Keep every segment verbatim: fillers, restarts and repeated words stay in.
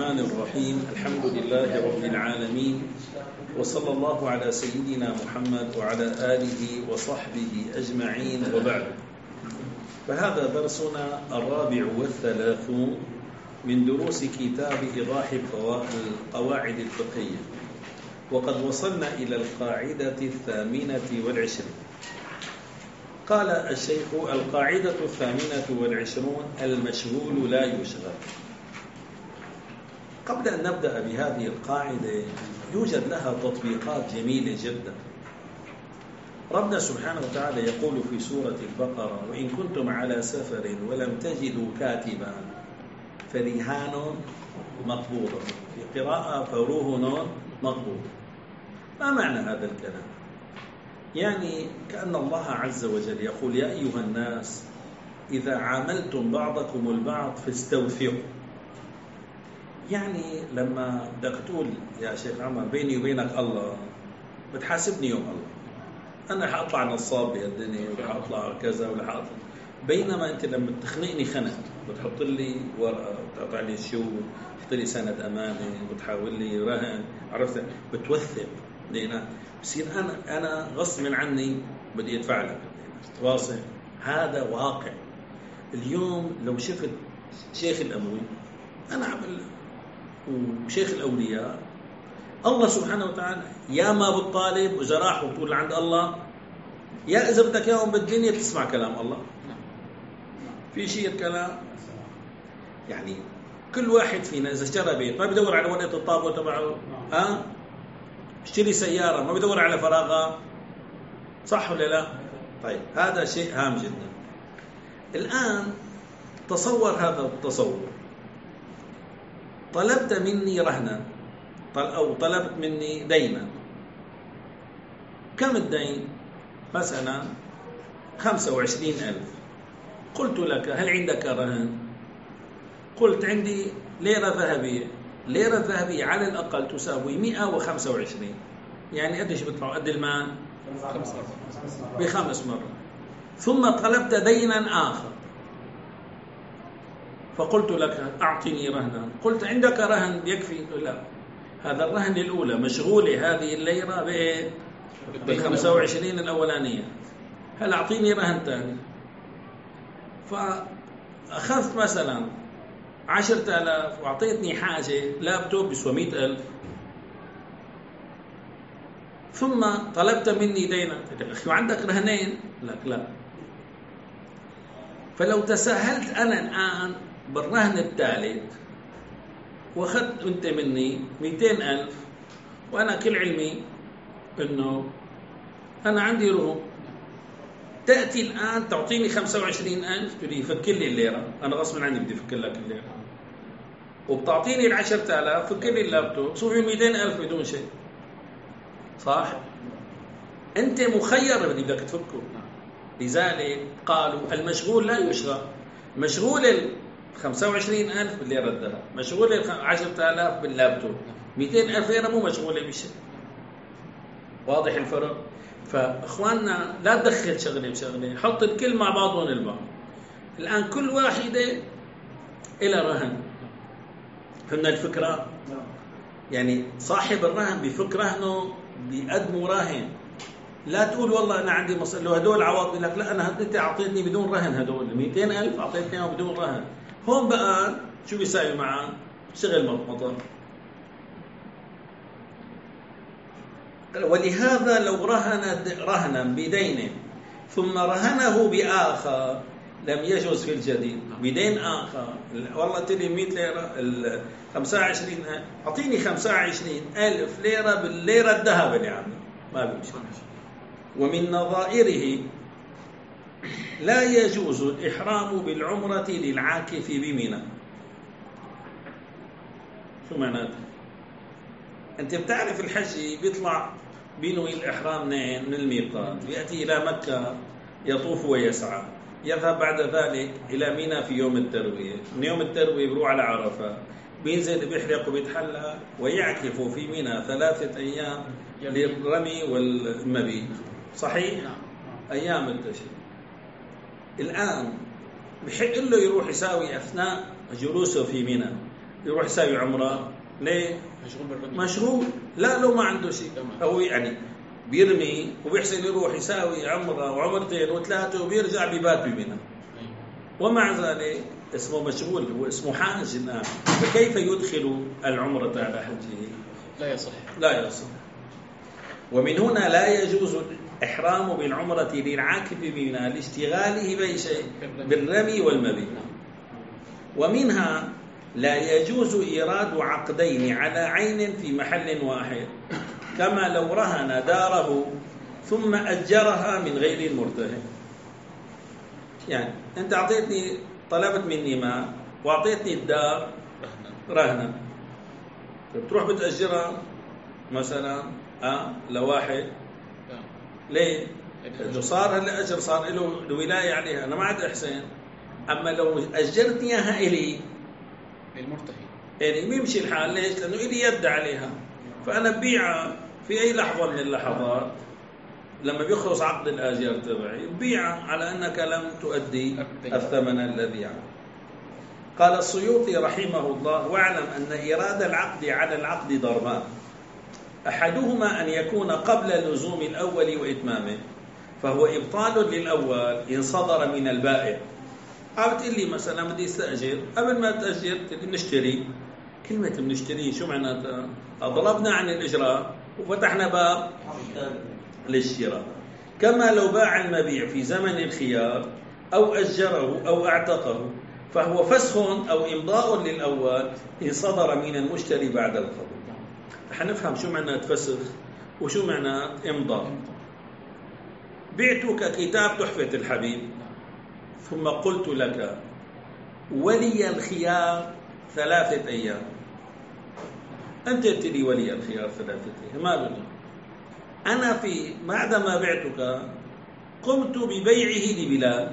الرحمن الرحيم. الحمد لله رب العالمين، وصلى الله على سيدنا محمد وعلى آله وصحبه أجمعين، وبعد. فهذا درسنا الرابع والثلاثون من دروس كتاب إيضاح القواعد الفقهية، وقد وصلنا إلى القاعدة الثامنة والعشرين. قال الشيخ: القاعدة الثامنة والعشرون: المشغول لا يشغل. قبل أن نبدأ بهذه القاعدة يوجد لها تطبيقات جميلة جدا. ربنا سبحانه وتعالى يقول في سورة البقرة: وإن كنتم على سفر ولم تجدوا كاتبا فرهان مقبوض، في قراءة فرهن مقبوض. ما معنى هذا الكلام؟ يعني كأن الله عز وجل يقول: يا أيها الناس إذا عاملتم بعضكم البعض فاستوثقوا. يعني لما بدك تقول يا شيخ عمر بيني وبينك الله، بتحاسبني يوم الله، أنا حأطلع نصاب بهالدنيا ولا حأطلع كذا ولا حأطلع. بينما أنت لما تخنقني خنق، بتحط لي ورقة، بتقطع لي شو، بتحط لي سند أمانة، بتحاول لي رهن، عرفت، بتوثق لينا. بصير أنا أنا غصب عني بدي أدفع لك. واصل؟ هذا واقع. اليوم لو شفت شيخ الأموي، أنا عمل وشيخ الأولياء، الله سبحانه وتعالى يا ما بالطالب وإذا راح وتقول عند الله، يا إذا بدك ياهم بالدنيا تسمع كلام الله. في شيء الكلام يعني كل واحد فينا إذا اشترى بيت ما بدور على ورقة الطابو تبعه، ها؟ اشتري سيارة ما بدور على فراغها، صح ولا لا؟ طيب هذا شيء هام جدا. الآن تصور هذا التصور: طلبت مني رهنا أو طلبت مني دينا. كم الدين؟ مثلا خمسة وعشرين ألف. قلت لك: هل عندك رهن؟ قلت: عندي ليرة ذهبية. ليرة ذهبية على الأقل تساوي مئة وخمسة وعشرين. يعني قديش بيطلعوا؟ قد المال؟ بخمس مرات. ثم طلبت دينا آخر، فقلت لك: أعطني رهنا. قلت: عندك رهن يكفي؟ لا، هذا الرهن الأولى مشغولة هذه الليرة بإيه؟ بالخمسة وعشرين الأولانية. هل أعطيني رهن ثاني؟ فأخذت مثلا عشرة آلاف وأعطيتني حاجة لابتوب بسوى مئة ألف، ثم طلبت مني دينا. أخي عندك رهنين؟ لك لا. فلو تساهلت أنا الآن بالرهن الثالث واخذت أنت مني مئتين ألف، وأنا كل علمي أنه أنا عندي رهن، تأتي الآن تعطيني خمسة وعشرين ألف، تريد يفكر لي الليرة، أنا غصبا عني بدي أفكر لك الليرة، وبتعطيني العشرة آلاف فكر لي اللابتوب، صوفي مئتين ألف بدون شيء، صح؟ أنت مخير بدي بدك تفكه. لذلك قالوا المشغول لا يشغل. مشغول ال خمسة وعشرين ألف بالليرة الذهب، مشغول ال عشرة آلاف باللابتوب، مئتين ألف ليرة مو مشغولة بشيء. واضح الفرق؟ فإخواننا لا تدخل شغلة بشغلة، حط الكل مع بعضهم البعض. الآن كل واحدة إلى رهن. فهمنا الفكرة؟ يعني صاحب الرهن بفك رهنه بيقدمه راهن. لا تقول والله أنا عندي مصر لو هدول عوض، لك لا، أنا أنت أعطيتني بدون رهن، هدول مئتين ألف أعطيتني بدون رهن. هون بقى شو بيساوي معه؟ شغل مطمطة. ولهذا لو رهن رهنا بدين ثم رهنه بآخر لم يجوز في الجديد. بدين آخر، والله تلي مئة ليرة، ال خمسة وعشرين أعطيني خمسة وعشرين ألف ليرة بالليرة الذهب اللي عنده، ما بيمشي. ومن نظائره لا يجوز الإحرام بالعمرة للعاكف بمنى. شو معناته؟ أنت بتعرف الحج بيطلع بينوي الإحرام من الميقات، يأتي إلى مكة يطوف ويسعى، يذهب بعد ذلك إلى منى في يوم التروية، من يوم التروية بيروح على عرفة، بينزل بيحرق وبيتحلى ويعكف في منى ثلاثة أيام للرمي والمبيت. صحيح؟ أيام التشريق. الآن بحق له يروح يساوي أثناء جلوسه في منى يروح يساوي عمرة. ليه؟ مشغول بالرمي. مشغول. لا لو ما عنده شيء أو يعني بيرمي وبيحسن يروح يساوي عمرة وعمرتين وثلاثة وبيرجع بيبات بمنى، ومع ذلك اسمه مشغول، هو اسمه حاج الآن. فكيف يدخل العمرة على حجه؟ لا يصح. لا يصح. ومن هنا لا يجوز الإحرام بالعمرة للعاكف بمنى لاشتغاله بأي شيء بالرمي والمبيت. ومنها لا يجوز إيراد عقدين على عين في محل واحد، كما لو رهن داره ثم أجرها من غير المرتهن. يعني أنت أعطيتني، طلبت مني ماء وأعطيتني الدار رهنا، بتروح بتأجرها مثلا أه لواحد. ليه؟ لو صار هلا أجر صار له الولاية عليها، أنا ما عاد أحسن. أما لو أجرتني إياها إلي المرتهن يعني بيمشي الحال. ليش؟ لأنه إلي يد عليها، فأنا ببيعها في أي لحظة من اللحظات لما بيخلص عقد الآجار تبعي ببيعها على أنك لم تؤدي الثمن الذي عنه. قال السيوطي رحمه الله: واعلم أن إيراد العقد على العقد ضربان، أحدهما أن يكون قبل لزوم الأول وإتمامه، فهو إبطال للأول إن صدر من البائع. قالت لي مثلا بدي استأجر، قبل ما تأجر نشتري. كلمة بنشتري شو معناتها؟ ضربنا عن الإجراء وفتحنا باب للشراء. كما لو باع المبيع في زمن الخيار أو أجره أو اعتقه، فهو فسخ أو إمضاء للأول إن صدر من المشتري بعد القبض. حنفهم شو معنى فسخ وشو معنى إمضاء. بعتك كتاب تحفة الحبيب ثم قلت لك ولي الخيار ثلاثة أيام. أنت تدي ولي الخيار ثلاثة أيام، ما بني أنا في بعدما بعتك قمت ببيعه لبلال،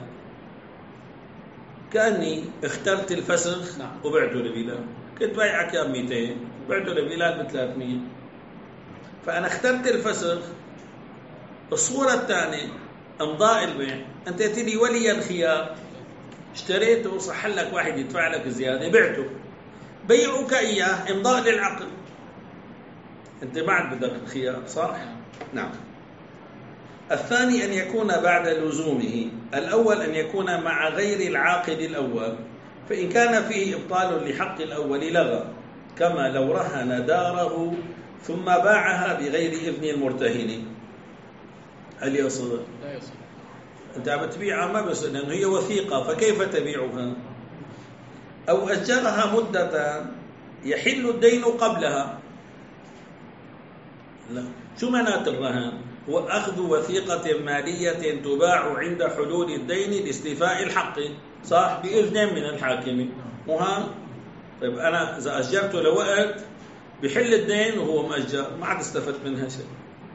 كأني اخترت الفسخ وبعته لبلال. كنت بايعك يا مئتين بعته لبلال ب ثلاثمئة، فأنا اخترت الفسخ. الصورة الثانية امضاء البيع، أنت تدي ولي الخيار، اشتريته صح لك واحد يدفع لك زيادة بعته، بيعك إياه امضاء للعقد. أنت بعد بدك الخيار صح؟ نعم. الثاني أن يكون بعد لزومه، الأول أن يكون مع غير العاقد الأول، فإن كان فيه إبطال لحق الأول لغى، كما لو رهن داره ثم باعها بغير إذن المرتهن. هل يصل؟ لا يصل. أنت عم تبيعها ما بس لأنه هي وثيقة، فكيف تبيعها؟ أو أجرها مدة يحل الدين قبلها. لا. شو معنات الرهن؟ هو أخذ وثيقة مالية تباع عند حلول الدين لاستيفاء الحق، صح؟ بإذن من الحاكم. وها طيب أنا إذا أجرته لوقت بحل الدين وهو مأجر ما عاد استفدت منها شيء.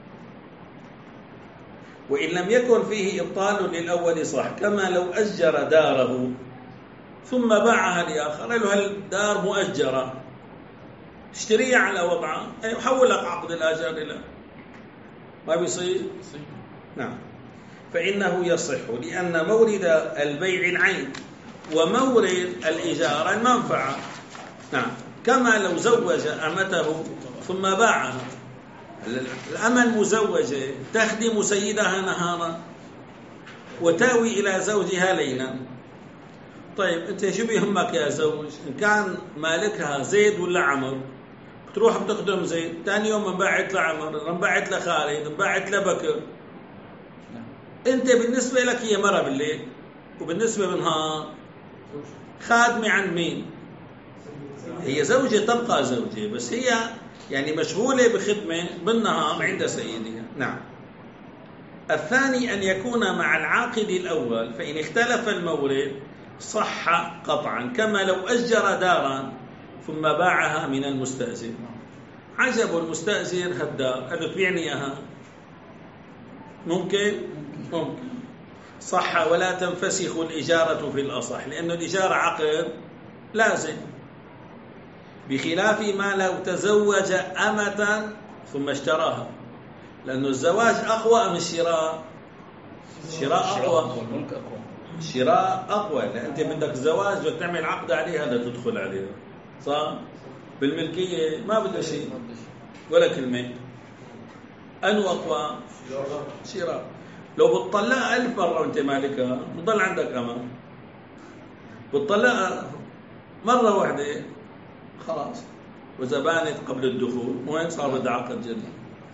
وإن لم يكن فيه إبطال للأول صح، كما لو أجر داره ثم باعها لآخر، له هالدار مؤجرة اشتريها على وضعها، أي حولك عقد الآجار إلى ما بيصير؟ نعم. فإنه يصح لأن مورد البيع العين ومورد الإجارة المنفعة. نعم. كما لو زوج أمته ثم باعها، الأمة المزوجة تخدم سيدها نهارا وتاوي إلى زوجها ليلا. طيب أنت شو بيهمك يا زوج إن كان مالكها زيد ولا عمر؟ بتروح بتخدم زيد، ثاني يوم انباعت لعمر، انباعت لخالد، انباعت لبكر. أنت بالنسبة لك هي مرة بالليل، وبالنسبة بالنهار خادمة عن مين؟ هي زوجة تبقى زوجة، بس هي يعني مشغولة بخدمة بالنهار عند سيدها. نعم. الثاني أن يكون مع العاقد الأول، فإن اختلف المورد صح قطعا، كما لو أجر دارا ثم باعها من المستأجر. عجب المستأجر هالدار، قال له تبيعني إياها، ممكن؟ ممكن. صح ولا تنفسخ الإجارة في الأصح، لأن الإجارة عقد لازم، بخلاف ما لو تزوج أمة ثم اشتراها، لأن الزواج أقوى من الشراء. الشراء أقوى، الشراء أقوى، لأن أنت بدك زواج وتعمل عقد عليها لا تدخل عليها. صح؟ بالملكية ما بده شيء ولا كلمة. أنو أقوى؟ شراء. لو بتطلقها ألف مرة وأنت مالكها بضل عندك أمان. بتطلقها مرة واحدة خلاص، وإذا بانت قبل الدخول وين صار بدها عقد جديد.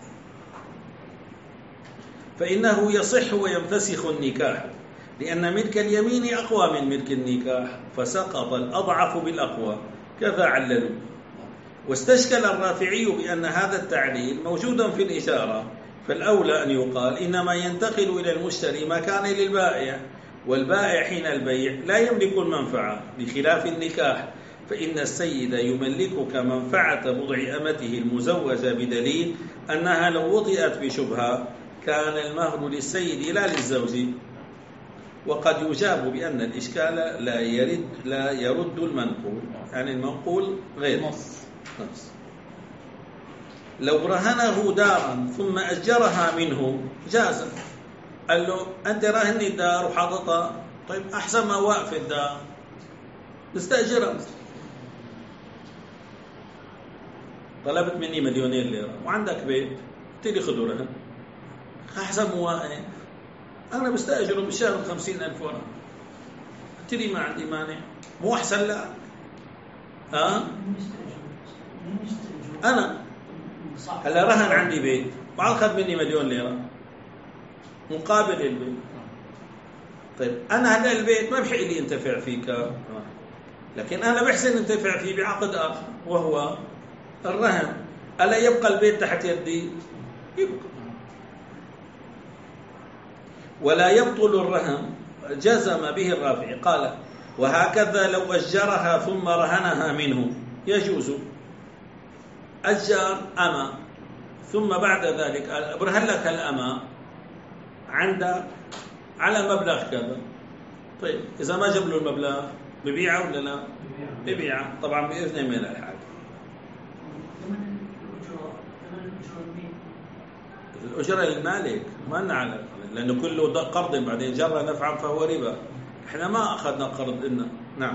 فإنه يصح وينفسخ النكاح، لأن ملك اليمين أقوى من ملك النكاح، فسقط الأضعف بالأقوى كذا عللوا. واستشكل الرافعي بأن هذا التعليل موجود في الإشارة، فالأولى أن يقال إنما ينتقل إلى المشتري ما كان للبائع، والبائع حين البيع لا يملك المنفعة، بخلاف النكاح فإن السيد يملكك منفعة بضع أمته المزوجة بدليل أنها لو وطئت بشبهة كان المهر للسيد لا للزوج. وقد يجاب بأن الإشكال لا يرد لا يرد المنقول، يعني المنقول غير نص. لو رهنه دارا ثم أجرها منه جاز. قال له أنت راهني الدار وحاططها، طيب أحسن ما واقف الدار نستأجرها. طلبت مني مليونين ليرة وعندك بيت، قلت لي خذوا رهن، أحسن ما واقف أنا بستأجره بالشهر بخمسين ألف ورقة، قلت لي ما عندي مانع، مو أحسن لا؟ ها؟ أنا هلا رهن عندي بيت وعاد أخذ مني مليون ليرة مقابل البيت. طيب أنا هلا البيت ما بحق لي انتفع فيه، لكن أنا بحسن انتفع فيه بعقد آخر وهو الرهن. ألا يبقى البيت تحت يدي؟ يبقى. ولا يبطل الرهن، جزم به الرافعي قال وهكذا لو أجرها ثم رهنها منه يجوز. أجر أما ثم بعد ذلك أبرهن لك الأما عندك على مبلغ كذا، طيب إذا ما جاب له المبلغ ببيعه ولا لا؟ ببيعه طبعا بإذن من الحاكم. الأجرة للمالك ما نعلم، لأنه كله قرض بعدين جرى نفعا فهو ربا، احنا ما أخذنا قرض إلنا. نعم.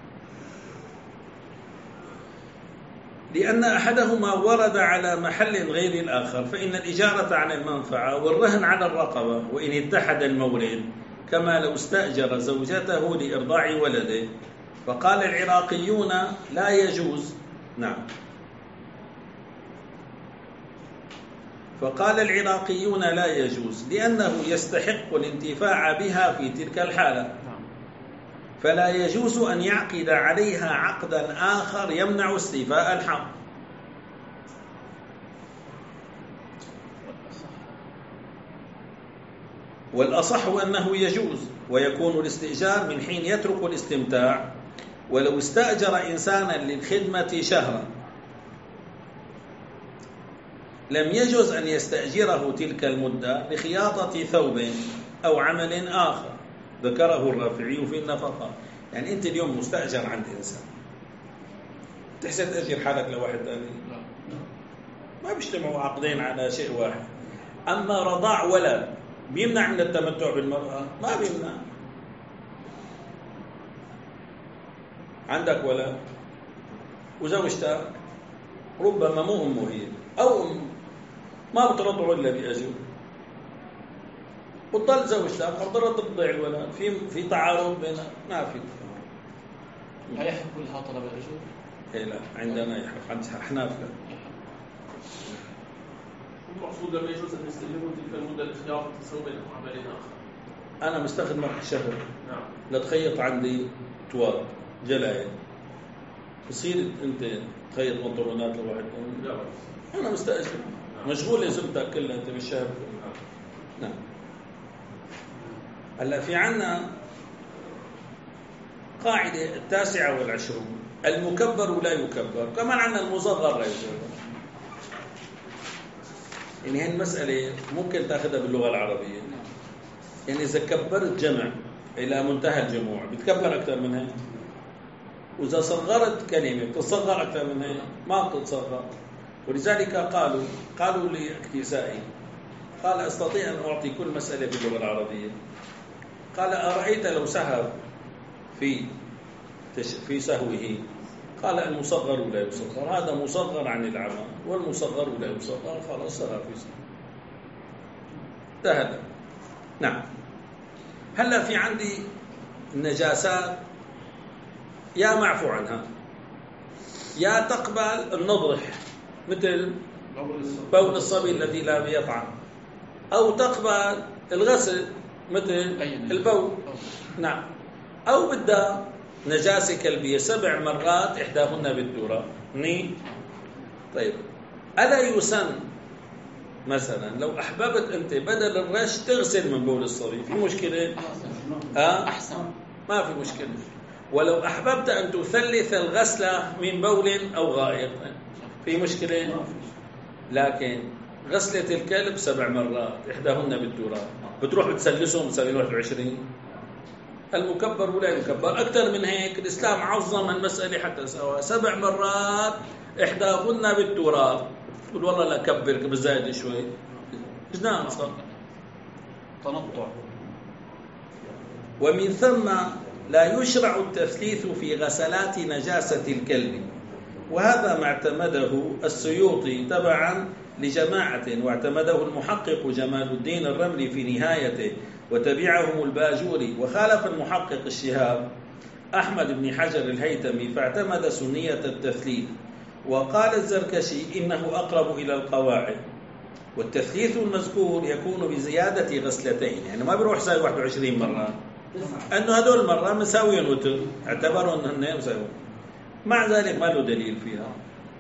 لأن أحدهما ورد على محل غير الآخر، فإن الإجارة عن المنفعة والرهن على الرقبة وإن اتحد المورد، كما لو استأجر زوجته لإرضاع ولده. فقال العراقيون لا يجوز. نعم. فقال العراقيون لا يجوز لأنه يستحق الانتفاع بها في تلك الحالة، فلا يجوز أن يعقد عليها عقدا آخر يمنع استيفاء الحق. والأصح أنه يجوز، ويكون الاستئجار من حين يترك الاستمتاع. ولو استأجر إنسانا للخدمة شهرا لم يجوز أن يستأجره تلك المدة لخياطة ثوب أو عمل آخر، ذكره الرافعي في النفقة. يعني أنت اليوم مستأجر عند إنسان، تحسن تأجر حالك لواحد ثاني؟ ما بيجتمعوا عقدين على شيء واحد. أما رضاع ولد بيمنع من التمتع بالمرأة؟ ما بيمنع. عندك ولد وزوجتك ربما مو أمه هي أو أم، ما بترضعوا إلا بأجر، وتضل زوجتك حضرت ترضع الولد، في في تعارض بين ما في. لا يحق لها طلب الأجور؟ إيه لا، عندنا يحق، عند أحناف لا. المقصود لما يجوز أن يستلموا تلك المدة لخياطة ثوب أو عمل آخر. أنا مستخدمك شهر، نعم، لتخيط عندي تواب جلاية، بصير أنت تخيط بنطلونات لواحد؟ لا، أنا مستأجر، مشغولة زبطك كلها أنت بالشهر. نعم. هلا في عنا قاعدة التاسعة والعشرون، المكبر لا يكبر، كمان عنا المصغر لا يكبر. يعني هي المسألة ممكن تأخذها باللغة العربية، يعني إذا كبرت جمع إلى منتهى الجموع بتكبر أكثر من هيك، وإذا صغرت كلمة بتتصغر أكثر من هيك، ما بتتصغر. ولذلك قالوا قالوا لاكتسائي، قال أستطيع أن أعطي كل مسألة باللغة العربية. قال أرأيت لو سهى في في سهوه قال المصغر لا يصغر، هذا مصغر عن العمى والمصغر لا يصغر، خلاص صار في سنة. انتهى. نعم. هلا في عندي النجاسات يا معفو عنها يا تقبل النضح مثل بول الصبي الذي لا يطعم، أو تقبل الغسل مثل البول. نعم. أو بدها نجاسة كلبية سبع مرات إحداهن بالتراب. ني طيب، ألا يسن مثلا لو أحببت أنت بدل الرش تغسل من بول الصبي، في مشكلة؟ أه؟ أحسن، ما في مشكلة. ولو أحببت أن تثلث الغسلة من بول أو غائط في مشكلة؟ لكن غسلة الكلب سبع مرات إحداهن بالتراب بتروح بتسلسهم بتسوي واحد وعشرين. المكبر ولا يكبر أكثر من هيك. الإسلام عظم المسألة حتى سوا سبع مرات إحداهن بالتراب. تقول والله لا كبر بزايد شوي، جنان صار تنطع. ومن ثم لا يشرع التثليث في غسلات نجاسة الكلب، وهذا ما اعتمده السيوطي تبعا لجماعة، واعتمده المحقق جمال الدين الرملي في نهايته، وتبعهم الباجوري، وخالف المحقق الشهاب أحمد بن حجر الهيثمي فاعتمد سنية التثليث، وقال الزركشي إنه أقرب إلى القواعد. والتثليث المذكور يكون بزيادة غسلتين، يعني ما بيروح ساوي واحد وعشرين مرة، أنه هدول مرة مساويين وتر، اعتبروا أنه مساويين، مع ذلك ما له دليل فيها.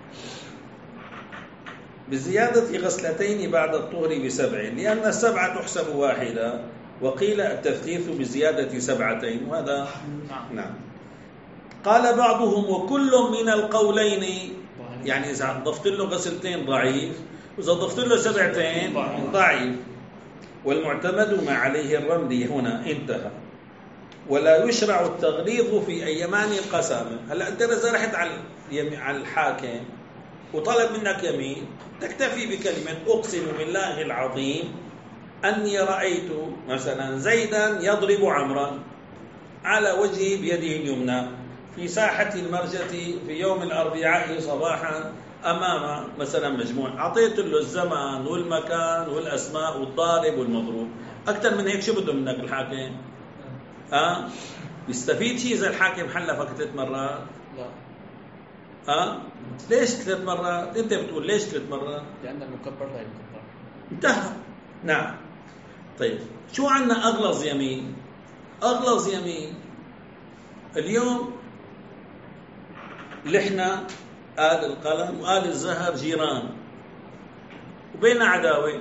بزيادة غسلتين بعد الطهر بسبع، لأن السبعة تحسب واحدة، وقيل التثليث بزيادة سبعتين، وهذا نعم. قال بعضهم وكل من القولين، يعني إذا ضفت له غسلتين ضعيف، وإذا ضفت له سبعتين ضعيف. والمعتمد ما عليه الرملي هنا انتهى. ولا يشرع التغليظ في أيمان القسامة. هلا أنت إذا رحت على الحاكم وطلب منك يمين تكتفي بكلمة أقسم بالله العظيم أني رأيت مثلا زيدا يضرب عمرا على وجهه بيده اليمنى في ساحة المرجة في يوم الأربعاء صباحا أمام مثلا مجموع، أعطيت له الزمان والمكان والأسماء والضارب والمضروب. أكثر من هيك شو بده منك الحاكم؟ أه؟ يستفيد شيء إذا الحاكم حلفك ثلاث مرات؟ لا. أه؟ ليش ثلاث مرات؟ أنت بتقول ليش ثلاث مرات؟ لأن المكبر لا يكبر. انتهى. نعم. طيب شو عنا أغلظ يمين؟ أغلظ يمين اليوم لحنا آل القلم وآل الزهر جيران وبين عداوة،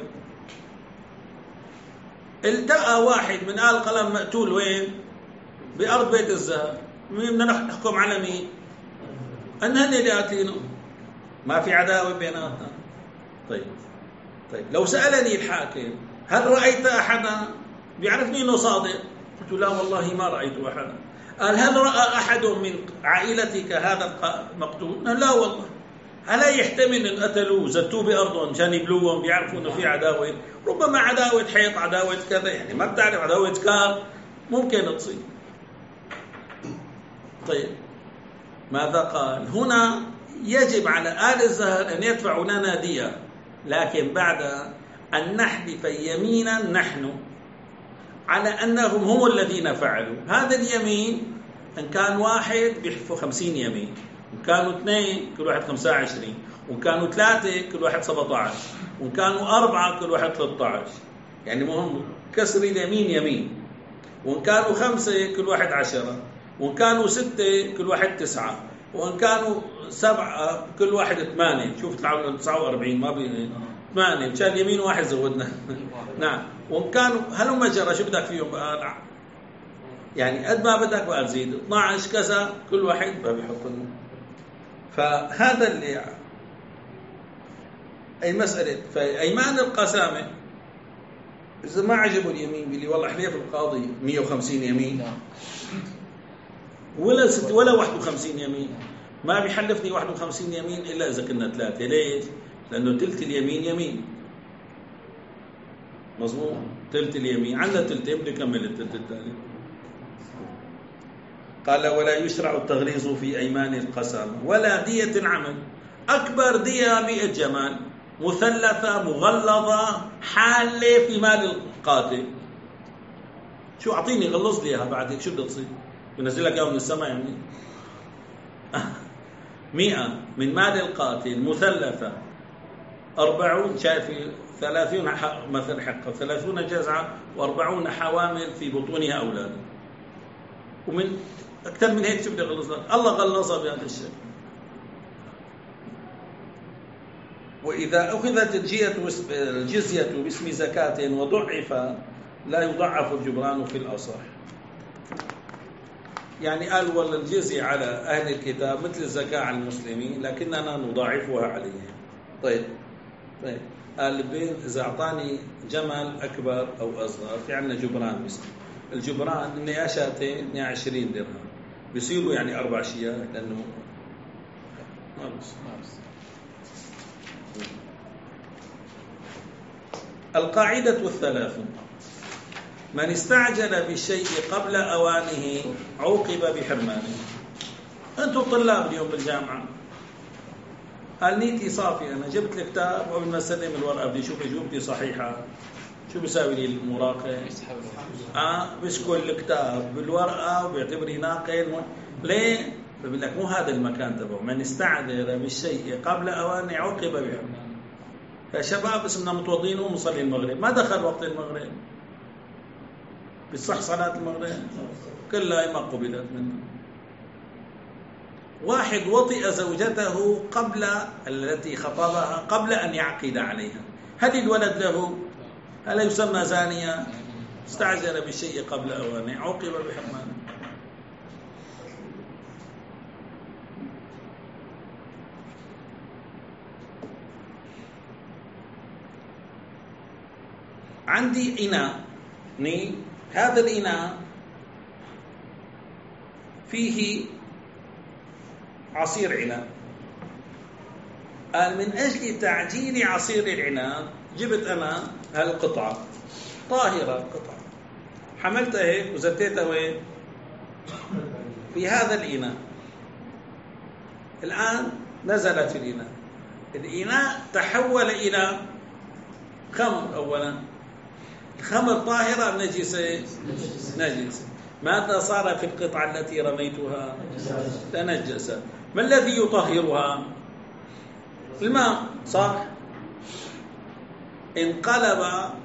التقى واحد من آل القلم مقتول وين؟ بأرض بيت الزهر، مين بدنا نحكم على مين؟ أن هن اللي قاتلينه، ما في عداوة بيناتنا. طيب طيب لو سألني الحاكم هل رأيت أحدا بيعرفني إنه صادق؟ قلت لا والله ما رأيت أحدا. قال هل رأى أحد من عائلتك هذا المقتول؟ لا والله. ألا يحتمل أن قتلوه زتوه بأرضهم عشان يبلوهم بيعرفوا إنه في عداوة؟ ربما عداوة حيط، عداوة كذا، يعني ما بتعرف، عداوة كار ممكن تصير. طيب ماذا قال؟ هنا يجب على آل الزهر أن يدفعوا لنا دية، لكن بعد أن نحلف يمينا نحن على أنهم هم الذين فعلوا هذا اليمين. إن كان واحد بيحلفوا خمسين يمين، وإن كانوا اثنين كل واحد خمسة وعشرين، وإن كانوا ثلاثة كل واحد سبعة عشر، وإن كانوا أربعة كل واحد ثلاثة عشر، يعني مهم كسر اليمين يمين. وإن كانوا خمسة كل واحد عشرة، وإن كانوا ستة كل واحد تسعة، وإن كانوا سبعة كل واحد ثمانية. شوف تسعة وأربعين ما بين ثمانية مشان يمين واحد زودنا. نعم. وإن كانوا هلو ما جرى شو بدك فيهم بقى؟ يعني قد ما بدك بقى تزيد اثنا عشر كذا كل واحد بقى بيحط لنا. فهذا اللي أي مسألة. فأيمان القسامة إذا ما عجبوا اليمين بيقول والله حليف القاضي مية وخمسين يمين ولا ست ولا واحد وخمسين يمين، ما بيحلفني واحد وخمسين يمين إلا إذا كنا ثلاثة. ليش؟ لأنه تلت اليمين يمين. مظبوط. تلت اليمين عندنا تلتين بده يكمل التلت الثاني. قال ولا يشرع التغليظ في أيمان القسم ولا دية العمد. أكبر دية مئة جمال مثلثة مغلظة حالة في مال القاتل. شو أعطيني غلظ لي إياها بعد هيك شو بدها تصير؟ بنزل لك إياها من السماء يعني؟ مئة من مال القاتل مثلثة أربعون شايفي ثلاثون مثل حقه ثلاثون جزعة وأربعون حوامل في بطونها أولاد. ومن أكثر من هيك شو بدي أغلظ لك؟ الله غلظها بهذا الشيء. وإذا أخذت الجزية باسم زكاة وضعف لا يضعف الجبران في الأصح. يعني قال والله الجزية على أهل الكتاب مثل الزكاة على المسلمين لكننا نضاعفها عليهم. طيب طيب قال بين إذا أعطاني جمل أكبر أو أصغر في عندنا جبران بس الجبران إني شاتين إني عشرين درهم بيصيروا يعني أربع شيات لأنه ما بس القاعدة الثلاث من استعجل بالشيء قبل أوانه عوقب بحرمانه. أنتم طلاب اليوم بالجامعة قال نيتي صافي أنا جبت الكتاب وقبل ما أسلم الورقة بدي أشوف إجوبتي صحيحة شو بيساوي لي المراقب؟ آه بيسكل الكتاب بالورقة وبيعتبري ناقل. ليه؟ بقول لك مو هذا المكان تبعه. من استعجل بالشيء قبل أوانه عوقب بحرمانه. فشباب اسمنا متوضين ومصلي المغرب ما دخل وقت المغرب بصح صلاة المغرب كلها ما قبلت منه. واحد وطئ زوجته قبل التي خطبها قبل أن يعقد عليها هل الولد له؟ هل يسمى زانيا؟ استعجل بالشيء قبل أوانه عوقب بحرمانه. عندي إناء هذا الإناء فيه عصير عنب. قال من أجل تعجيل عصير العنب جبت أنا هالقطعة طاهرة القطعة حملتها هيك وزتيتها وين؟ في هذا الإناء. الآن نزلت في الإناء الإناء تحول إلى خمر. أولا الخمر طاهرة نجسة نجسة. ماذا صار في القطعة التي رميتها؟ تنجست. ما الذي يطهرها؟ الماء صح؟ انقلب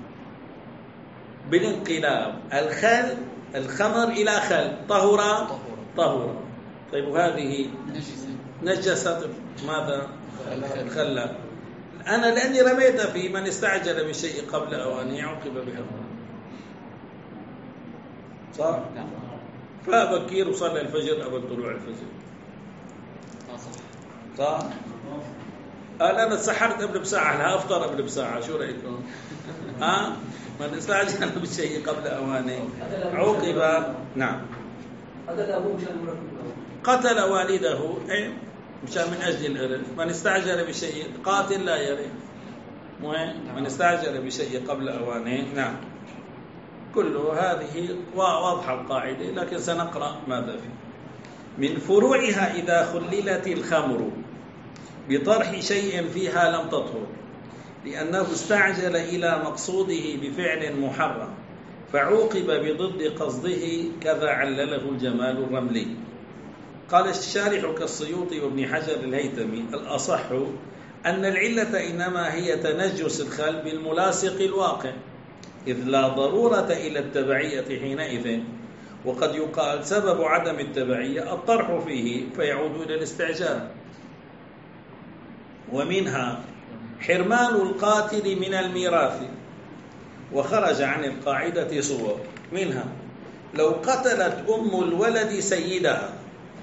بالانقلاب الخل الخمر إلى خل طهر طهر. طيب وهذه نجست ماذا؟ الخل. أنا لأني رميتها في من استعجل بشيء قبل أوانه يعوقب بحرمانه. صح؟ فبكير وصلى الفجر قبل طلوع الفجر. صح؟ قال أنا تسحرت قبل بساعة لها أفطر قبل بساعة شو رأيكم؟ ها؟ من استعجل بشيء قبل أوانه عوقب. نعم. قتل والده إيه؟ مشان من أجل الإرث. من استعجل بشيء قاتل لا يرث. مهم من استعجل بشيء قبل أوانه. نعم. كل هذه واضحة القاعدة لكن سنقرأ ماذا فيه. من فروعها إذا خللت الخمر بطرح شيء فيها لم تطهر لأنه استعجل إلى مقصوده بفعل محرم فعوقب بضد قصده كذا علله الجمال الرملي. قال الشارح كالسيوطي وابن حجر الهيثمي الأصح أن العلة إنما هي تنجس الخل بالملاصق الواقع إذ لا ضرورة إلى التبعية حينئذ. وقد يقال سبب عدم التبعية الطرح فيه فيعود إلى الاستعجال. ومنها حرمان القاتل من الميراث وخرج عن القاعدة صور. منها لو قتلت أم الولد سيدها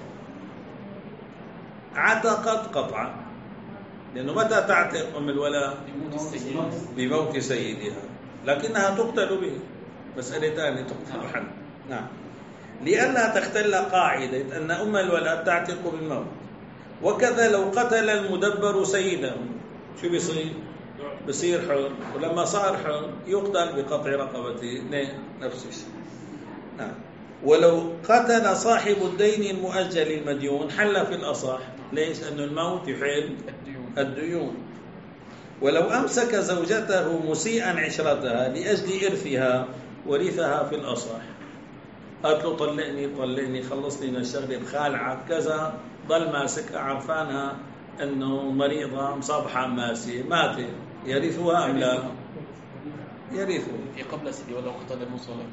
عتقت قطعا لأنه متى تعتق أم الولد؟ بموت سيدها لكنها تقتل به. مسألة ثانية تقتل حد. نعم. لأنها تختل قاعدة أن أم الولد تعتق بالموت. وكذا لو قتل المدبر سيده شو بيصير؟ بصير حر ولما صار حر يقتل بقطع رقبته. نفس الشيء. نعم. ولو قتل صاحب الدين المؤجل المديون حل في الأصح. ليش؟ لأن الموت يحل الديون. ولو أمسك زوجته مسيئا عشرتها لأجل إرثها ورثها في الأصح. قالت له طلقني طلقني خلصني من الشغلة بخالعك كذا، ضل ماسكها عرفانها أنه مريضة مصابحة ماسية ماتت، يرثها أم لا؟ يرثها. في قبل سيدي ولو قتل الموصى له.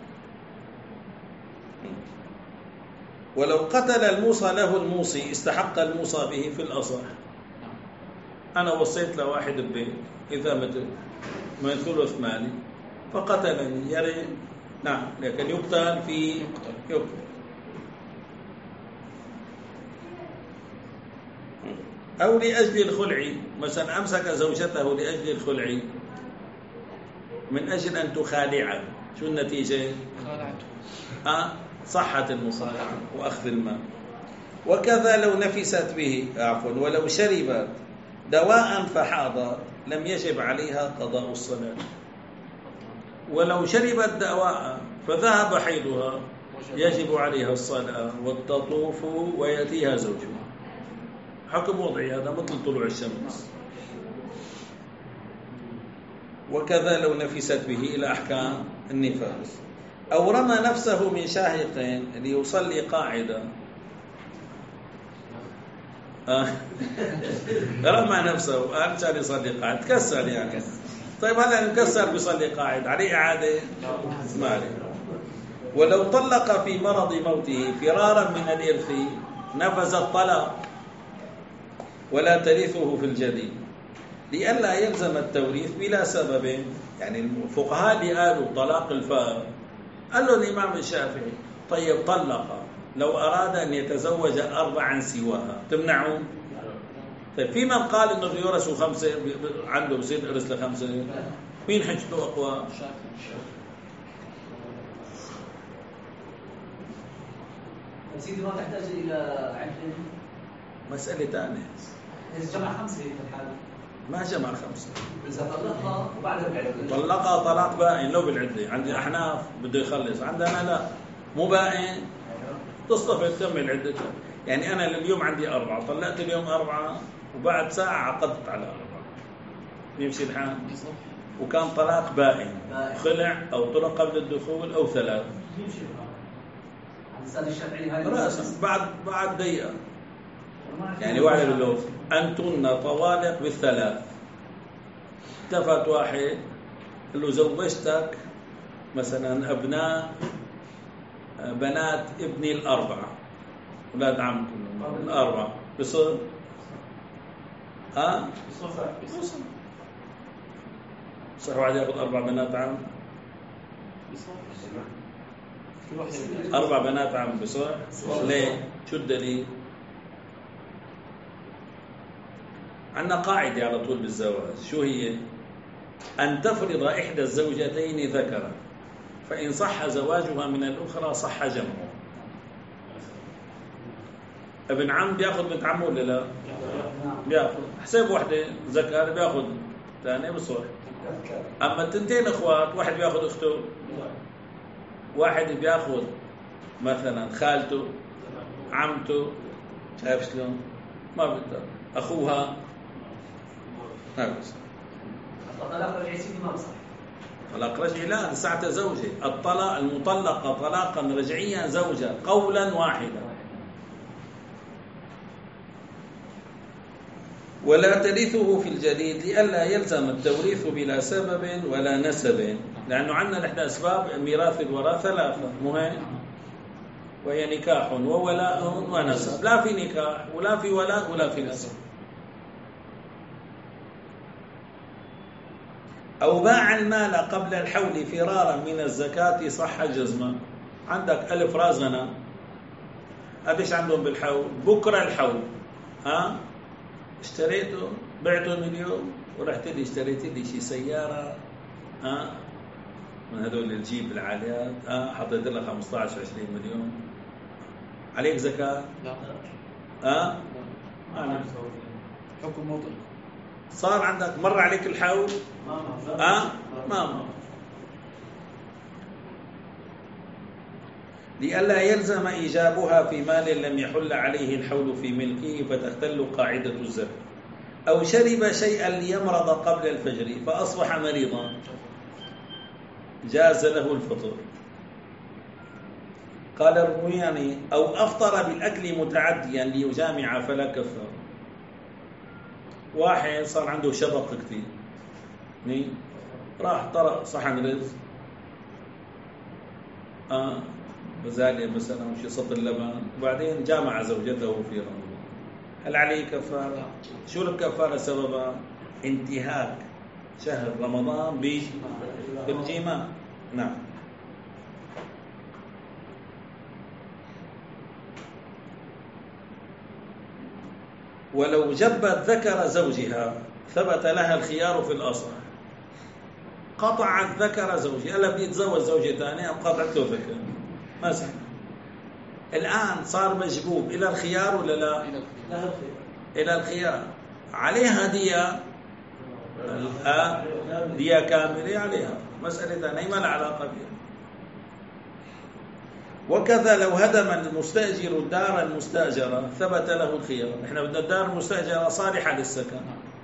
ولو قتل الموصى له الموصي استحق الموصى به في الأصح. أنا وصيت لواحد ببيت إذا مت من ثلث مالي فقتلني يرث. نعم، لكن يقتل في يقتل. أو لأجل الخلع، مثلا أمسك زوجته لأجل الخلع من أجل أن تخالعه، شو النتيجة؟ خالعته. أه؟ صحة المصالحة وأخذ المال. وكذا لو نفست به عفوا ولو شربت دواء فحاضت لم يجب عليها قضاء الصلاة. ولو شربت دواء فذهب حيضها يجب عليها الصلاة وتطوف ويأتيها زوجها. حكم وضعي هذا مثل طلوع الشمس. وكذا لو نفست به إلى أحكام النفاس. أو رمى نفسه من شاهق ليصلي قاعدة. آه. رمى نفسه أرجع يصلي قاعد تكسر يعني. طيب هذا مكسر بيصلي قاعد عليه إعادة؟ ما عليه. ولو طلق في مرض موته فرارا من الإرث نفذ الطلاق ولا ترثه في الجديد لئلا يلزم التوريث بلا سبب. يعني الفقهاء اللي قالوا طلاق الفار قال له الإمام الشافعي طيب طلق لو أراد أن يتزوج أربعا سواها تمنعه؟ طيب في من قال إنه بيورثوا خمسة عنده بصير إرث لخمسة، مين حجته أقوى؟ سيدي ما تحتاج إلى عدل. مسألة ثانية. إذا جمع خمسة في الحالة. ما جمع خمسة. إذا طلقها وبعدها بالعدة. طلقها طلاق بائن لو بالعدة. عندي أحناف بده يخلص، عندنا لا مو بائن تصطفى تكمل عدتها. يعني أنا اليوم عندي أربعة طلقت اليوم أربعة وبعد ساعة عقدت على أربعة يمشي الحال. وكان طلاق بائن خلع أو طلق قبل الدخول أو ثلاث يمشي الحال. الشافعي هاي رأسا بعد بعد دقيقة. يعني واحد يقول له أنتن طوالق بالثلاث. التفت واحد قال له زوجتك مثلا أبناء بنات ابني الأربعة أولاد عم كلهم الأربعة بصير ها؟ بصير صح واحد يأخذ أربع بنات عم؟ أربع بنات عم بصير؟ ليه؟ شو الدليل؟ عندنا قاعدة على طول بالزواج، شو هي؟ أن تفرض إحدى الزوجتين ذكرا فإن صح زواجها من الأخرى صح جمعه. ابن عم بياخذ بنت عمه ولا لا؟ بياخذ. حساب وحده ذكر بياخذ ثاني بصح. أما التنتين إخوات واحد بياخذ أخته، واحد بياخذ مثلا خالته عمته، شايف شلون؟ ما بقدر أخوها. هذا الطلاق الرجعي سيدي ما بصح. طلاق رجعي لا ساعة زوجة. الطلاق المطلقة طلاقا رجعيا زوجة قولا واحدا. ولا ترثه في الجديد لئلا يلزم التوريث بلا سبب ولا نسب، لأنه عندنا إحدى أسباب ميراث الوراث ثلاثة مهم، وهي نكاح وولاء ونسب. لا في نكاح ولا في ولاء ولا في نسب. أو باع المال قبل الحول فرارا من الزكاة صح جزما. عندك ألف راس غنم، قديش عندهم بالحول؟ بكرة الحول ها اشتريته بعته اليوم ورحت لي اشتريت لي شي سيارة ها من هذول الجيب العاليات ها حطيت لها خمسة عشر عشرين مليون، عليك زكاة؟ لا. ها؟ أنا حكم مطلق. صار عندك مر عليك الحول؟ ها؟ ما مر. لئلا يلزم إيجابها في مال لم يحل عليه الحول في ملكه فتختل قاعدة الزكاة. أو شرب شيئا ليمرض قبل الفجر فأصبح مريضا جاز له الفطر. قال الرومياني: أو أفطر بالأكل متعديا ليجامع فلا كفار. واحد صار عنده شبق كثير، راح طرق صحن رز، آه بزالية مثلا وشي سطل لبن، وبعدين جامع زوجته في رمضان، هل عليه كفارة؟ شو الكفارة سببها؟ انتهاك شهر رمضان بالجماع. نعم. ولو جبت ذكر زوجها ثبت لها الخيار في الأصل. قطعت ذكر زوجها، قال بدي اتزوج زوجة ثانية، أم قطعت له ذكر مثلا. الآن صار مجبوب إلى الخيار ولا لا؟ إلى الخيار. عليها دية، دية كاملة عليها، مسألة ثانية ما لها علاقة بها. وكذا لو هدم المستأجر الدار المستأجرة ثبت له الخيار. احنا بدنا الدار المستأجرة صالحة للسكن،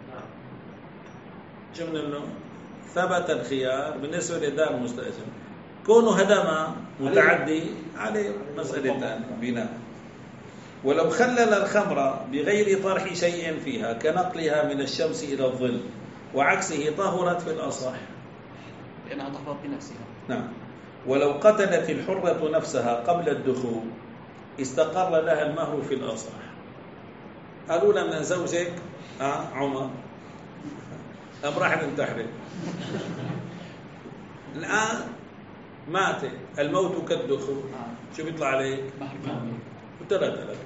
شو بنقول له؟ ثبت الخيار بالنسبة للدار المستأجرة. كونه هدمها متعدي عليه مسألة ثانية بناء. ولو خلل الخمر بغير طرح شيء فيها كنقلها من الشمس إلى الظل وعكسه طهرت في الأصح، لأنها طهرت بنفسها. نعم. ولو قتلت الحرة نفسها قبل الدخول استقر لها المهر في الأصح. قالوا لها من زوجك آه عمر أم راح ننتحرك. الآن مات، الموت كالدخول، شو بيطلع عليك؟ ثلاثة آلاف.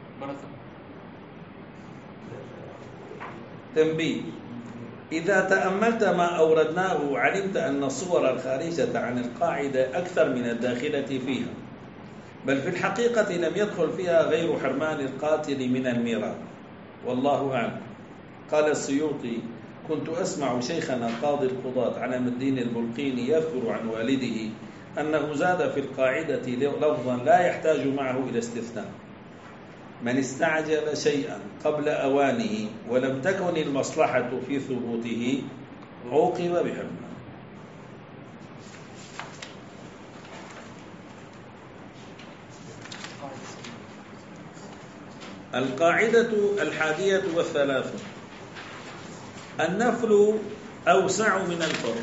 تنبيه: إذا تأملت ما أوردناه علمت أن الصور الخارجة عن القاعدة أكثر من الداخلة فيها، بل في الحقيقة لم يدخل فيها غير حرمان القاتل من الميراث، والله أعلم. قال السيوطي: كنت أسمع شيخنا قاضي القضاة علم الدين البلقيني يذكر عن والده أنه زاد في القاعدة لفظا لا يحتاج معه إلى استثناء: من استعجل شيئا قبل أوانه ولم تكن المصلحة في ثبوته عوقب بحرمانه. القاعدة الحادية والثلاثون: النفل أوسع من الفرض.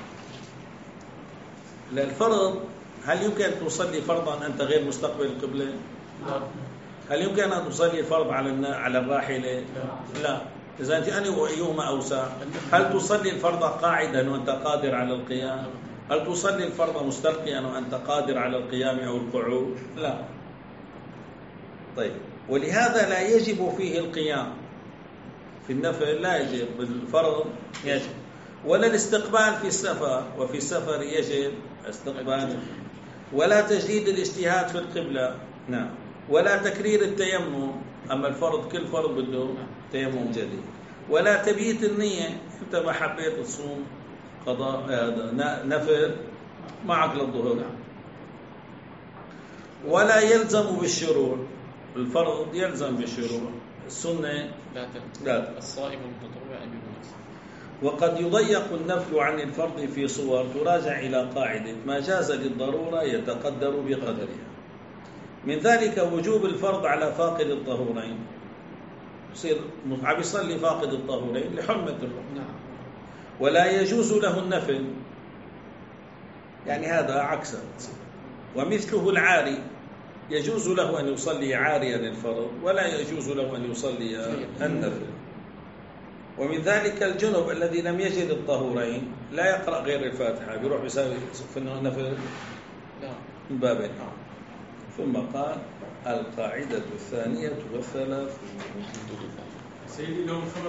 للفرض هل يمكن أن تصلي فرضا أنت غير مستقبل القبلة؟ هل يمكن أن تصلي الفرض على على الراحلة؟ لا. إذا أنت أنا وأيهما أوسع؟ هل تصلي الفرض قاعدا وأنت قادر على القيام؟ هل تصلي الفرض مستلقيا وأنت قادر على القيام أو القعود؟ لا. طيب، ولهذا لا يجب فيه القيام. في النفل لا يجب، بالفرض يجب. ولا الاستقبال في السفر، وفي السفر يجب استقبال. ولا تجديد الاجتهاد في القبلة، نعم. ولا تكرير التيمم، أما الفرض كل فرض بده تيمم جديد. ولا تبييت النية، أنت ما حبيت تصوم قضاء هذا نفل معك للظهر. ولا يلزم بالشروع، الفرض يلزم بالشروع، السنة لا لا. الصائم المتطوع بالناس. وقد يضيق النفل عن الفرض في صور تراجع إلى قاعدة: ما جاز للضرورة يتقدر بقدرها. من ذلك وجوب الفرض على فاقد الطهورين، يصير عم يصلي فاقد الطهورين لحرمة الروح، ولا يجوز له النفل، يعني هذا عكسه. ومثله العاري يجوز له أن يصلي عاريا الفرض ولا يجوز له أن يصلي النفل. ومن ذلك الجنب الذي لم يجد الطهورين لا يقرأ غير الفاتحة، بيروح يساوي في النفل من بابين. ثم قال: القاعدة الثانية والثلاثون.